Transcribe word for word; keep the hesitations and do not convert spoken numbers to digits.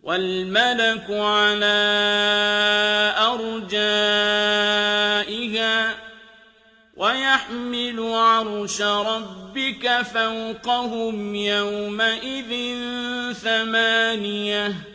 وَالْمَلَكُ عَلَىٰ أَرْجَائِهَا ۚ وَيَحْمِلُ عَرْشَ رَبِّكَ فَوْقَهُمْ يَوْمَئِذٍ ثَمَانِيَةٌ